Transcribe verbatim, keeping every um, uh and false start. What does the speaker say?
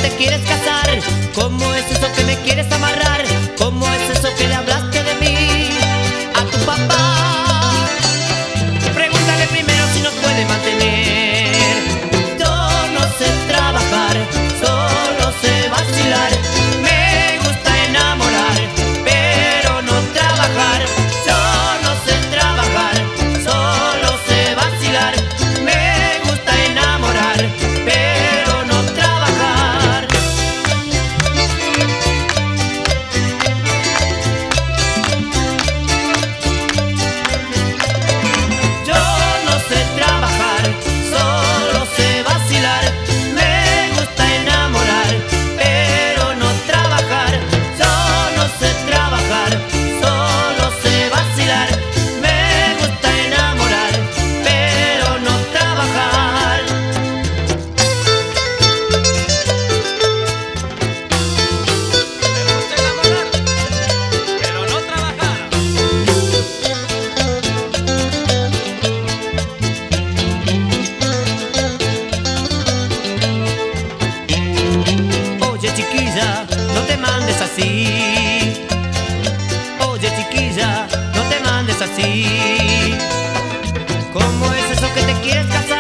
te quieres casar? ¿Cómo es eso que me quieres amarrar? ¿Cómo es eso que le hablaste de mí a tu papá? Pregúntale primero si nos puede mantener. Yo no sé trabajar, solo sé vacilar. Me gusta enamorar, pero no trabajar. Yo no sé trabajar, solo sé vacilar. Me gusta enamorar, pero no trabajar. Yo no sé trabajar, solo sé vacilar. Me gusta enamorar, pero no trabajar. Yo no sé trabajar, solo sé vacilar. Me gusta enamorar, pero no trabajar. Me gusta enamorar, pero no trabajar. Oye chiquilla, no te mandes así. Oye chiquilla, no te mandes así. ¿Cómo es eso que te quieres casar?